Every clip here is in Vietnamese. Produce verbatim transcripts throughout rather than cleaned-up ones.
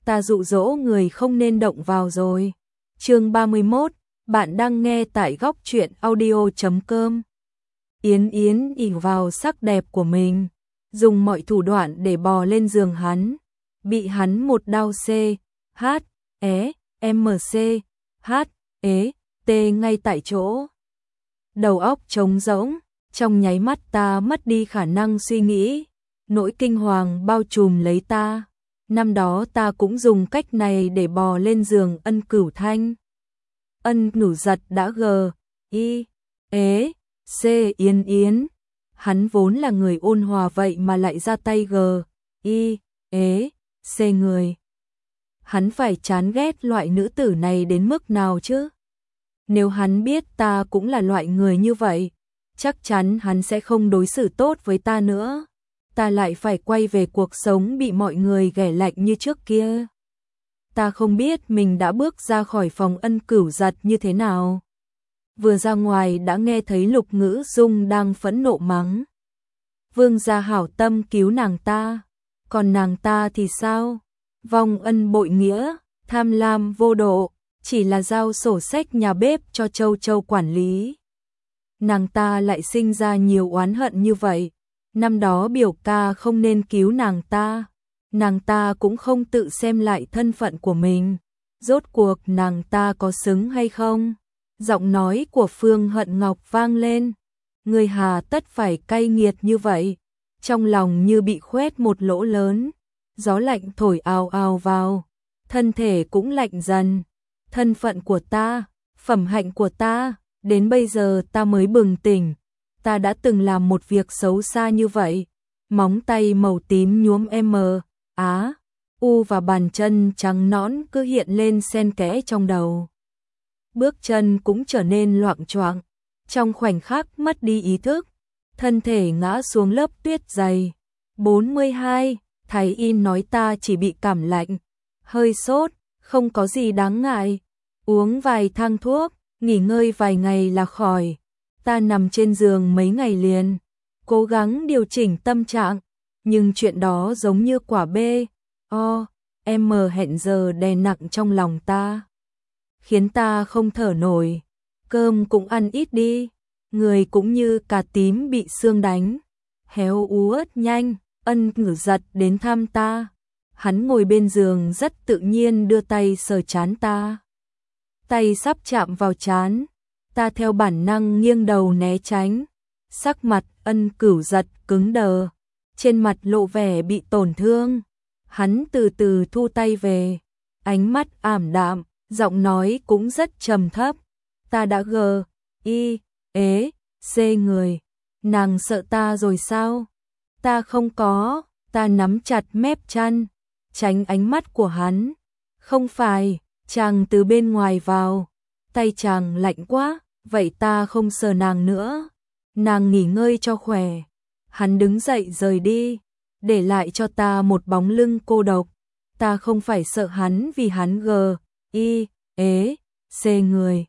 ta dụ dỗ người không nên động vào rồi. Chương ba mươi mốt, bạn đang nghe tại góc truyện audio chấm com. Yến Yến ỷ vào sắc đẹp của mình, dùng mọi thủ đoạn để bò lên giường hắn, bị hắn một đao C, H, E, M C, H, E, T ngay tại chỗ. Đầu óc trống rỗng, trong nháy mắt ta mất đi khả năng suy nghĩ, nỗi kinh hoàng bao trùm lấy ta. Năm đó ta cũng dùng cách này để bò lên giường Ân Cửu Thanh. Ân Cửu Giật đã g, i, ế, c Yến Yến. Hắn vốn là người ôn hòa vậy mà lại ra tay g, i, ế, c người. Hắn phải chán ghét loại nữ tử này đến mức nào chứ? Nếu hắn biết ta cũng là loại người như vậy, chắc chắn hắn sẽ không đối xử tốt với ta nữa. Ta lại phải quay về cuộc sống bị mọi người ghẻ lạnh như trước kia. Ta không biết mình đã bước ra khỏi phòng Ân Cửu Giật như thế nào. Vừa ra ngoài đã nghe thấy Lục Ngữ Dung đang phẫn nộ mắng. Vương gia hảo tâm cứu nàng ta, còn nàng ta thì sao? Vong ân bội nghĩa, tham lam vô độ, chỉ là giao sổ sách nhà bếp cho Châu Châu quản lý. Nàng ta lại sinh ra nhiều oán hận như vậy. Năm đó biểu ca không nên cứu nàng ta, nàng ta cũng không tự xem lại thân phận của mình. Rốt cuộc nàng ta có xứng hay không? Giọng nói của Phương Hận Ngọc vang lên. Người hà tất phải cay nghiệt như vậy? Trong lòng như bị khoét một lỗ lớn. Gió lạnh thổi ào ào vào, thân thể cũng lạnh dần. Thân phận của ta, phẩm hạnh của ta, đến bây giờ ta mới bừng tỉnh. Ta đã từng làm một việc xấu xa như vậy. Móng tay màu tím nhuốm M, Á, U và bàn chân trắng nõn cứ hiện lên xen kẽ trong đầu. Bước chân cũng trở nên loạng choạng, trong khoảnh khắc mất đi ý thức, thân thể ngã xuống lớp tuyết dày. bốn mươi hai, Thái y nói ta chỉ bị cảm lạnh, hơi sốt, không có gì đáng ngại. Uống vài thang thuốc, nghỉ ngơi vài ngày là khỏi. Ta nằm trên giường mấy ngày liền, cố gắng điều chỉnh tâm trạng, nhưng chuyện đó giống như quả B, O, M hẹn giờ đè nặng trong lòng ta, khiến ta không thở nổi. Cơm cũng ăn ít đi, người cũng như cà tím bị sương đánh, héo úa nhanh. Ân Cửu Giật đến thăm ta, hắn ngồi bên giường rất tự nhiên đưa tay sờ trán ta. Tay sắp chạm vào trán, ta theo bản năng nghiêng đầu né tránh. Sắc mặt Ân Cửu Giật cứng đờ, trên mặt lộ vẻ bị tổn thương. Hắn từ từ thu tay về, ánh mắt ảm đạm, giọng nói cũng rất trầm thấp. Ta đã g, i, ế, c người. Nàng sợ ta rồi sao? Ta không có. Ta nắm chặt mép chăn, tránh ánh mắt của hắn. Không phải, chàng từ bên ngoài vào, tay chàng lạnh quá. Vậy ta không sờ nàng nữa, nàng nghỉ ngơi cho khỏe. Hắn đứng dậy rời đi, để lại cho ta một bóng lưng cô độc. Ta không phải sợ hắn vì hắn g, i, ế, c người.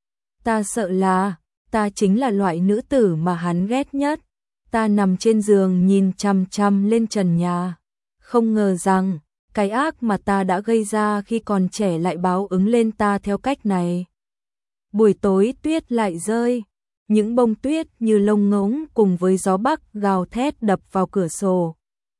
Ta sợ là, ta chính là loại nữ tử mà hắn ghét nhất. Ta nằm trên giường nhìn chằm chằm lên trần nhà, không ngờ rằng cái ác mà ta đã gây ra khi còn trẻ lại báo ứng lên ta theo cách này. Buổi tối tuyết lại rơi, những bông tuyết như lông ngỗng cùng với gió bắc gào thét đập vào cửa sổ.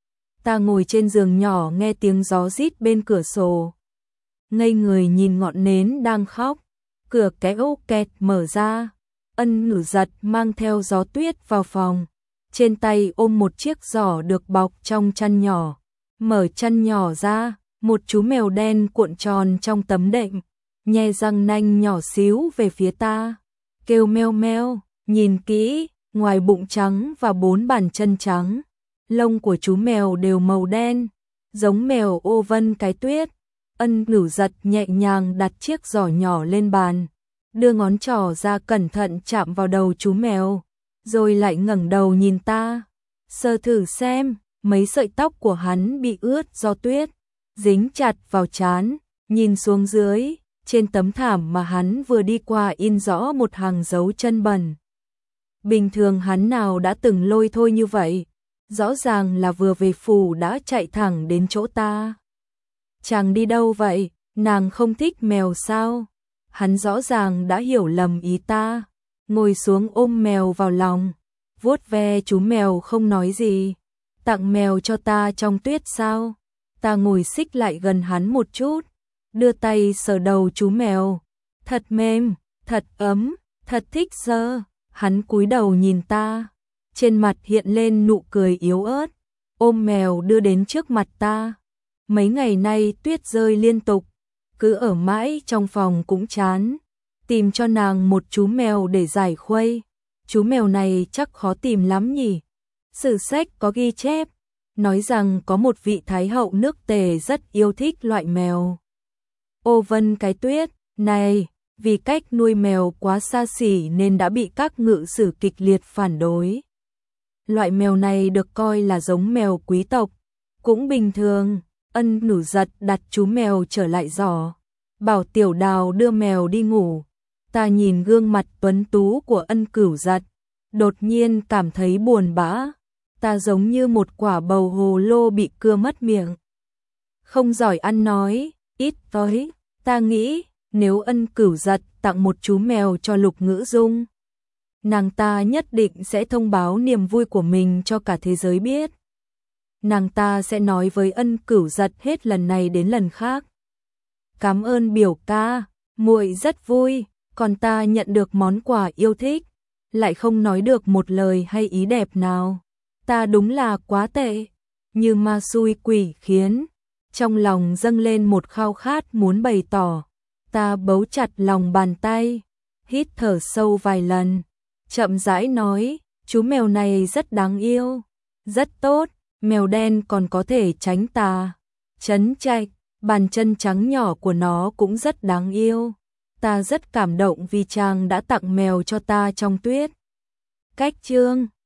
Ta ngồi trên giường nhỏ nghe tiếng gió rít bên cửa sổ, ngây người nhìn ngọn nến đang khóc. Cửa kéo kẹt mở ra, Ân Cửu Giật mang theo gió tuyết vào phòng, trên tay ôm một chiếc giỏ được bọc trong chăn nhỏ. Mở chăn nhỏ ra, một chú mèo đen cuộn tròn trong tấm đệm, nhe răng nanh nhỏ xíu về phía ta, kêu meo meo. Nhìn kỹ, ngoài bụng trắng và bốn bàn chân trắng, lông của chú mèo đều màu đen, giống mèo ô vân cái tuyết. Ân Cửu Giật nhẹ nhàng đặt chiếc giỏ nhỏ lên bàn, đưa ngón trỏ ra cẩn thận chạm vào đầu chú mèo, rồi lại ngẩng đầu nhìn ta, sờ thử xem. Mấy sợi tóc của hắn bị ướt do tuyết, dính chặt vào trán. Nhìn xuống dưới, trên tấm thảm mà hắn vừa đi qua in rõ một hàng dấu chân bẩn. Bình thường hắn nào đã từng lôi thôi như vậy, rõ ràng là vừa về phủ đã chạy thẳng đến chỗ ta. chàng đi đâu vậy, nàng không thích mèo sao? Hắn rõ ràng đã hiểu lầm ý ta, ngồi xuống ôm mèo vào lòng, vuốt ve chú mèo không nói gì. Tặng mèo cho ta trong tuyết sao? Ta ngồi xích lại gần hắn một chút, đưa tay sờ đầu chú mèo. Thật mềm, thật ấm, thật thích dơ. Hắn cúi đầu nhìn ta, trên mặt hiện lên nụ cười yếu ớt, ôm mèo đưa đến trước mặt ta. Mấy ngày nay tuyết rơi liên tục, cứ ở mãi trong phòng cũng chán, tìm cho nàng một chú mèo để giải khuây. Chú mèo này chắc khó tìm lắm nhỉ? Sử sách có ghi chép, nói rằng có một vị thái hậu nước Tề rất yêu thích loại mèo Ô Vân cái tuyết này, vì cách nuôi mèo quá xa xỉ nên đã bị các ngự sử kịch liệt phản đối. Loại mèo này được coi là giống mèo quý tộc, cũng bình thường. Ân Nủ Giật đặt chú mèo trở lại giỏ, bảo Tiểu Đào đưa mèo đi ngủ. Ta nhìn gương mặt tuấn tú của Ân Cửu Giật, đột nhiên cảm thấy buồn bã. Ta giống như một quả bầu hồ lô bị cưa mất miệng. Không giỏi ăn nói, ít tới. Ta nghĩ, nếu Ân Cửu Giật tặng một chú mèo cho Lục Ngữ Dung, nàng ta nhất định sẽ thông báo niềm vui của mình cho cả thế giới biết. Nàng ta sẽ nói với Ân Cửu Giật hết lần này đến lần khác. Cảm ơn biểu ca, muội rất vui, còn ta nhận được món quà yêu thích, lại không nói được một lời hay ý đẹp nào. Ta đúng là quá tệ, như ma xui quỷ khiến. Trong lòng dâng lên một khao khát muốn bày tỏ. Ta bấu chặt lòng bàn tay, hít thở sâu vài lần, chậm rãi nói, chú mèo này rất đáng yêu, rất tốt, mèo đen còn có thể tránh tà, trấn trạch, bàn chân trắng nhỏ của nó cũng rất đáng yêu. Ta rất cảm động vì chàng đã tặng mèo cho ta trong tuyết. Cách chương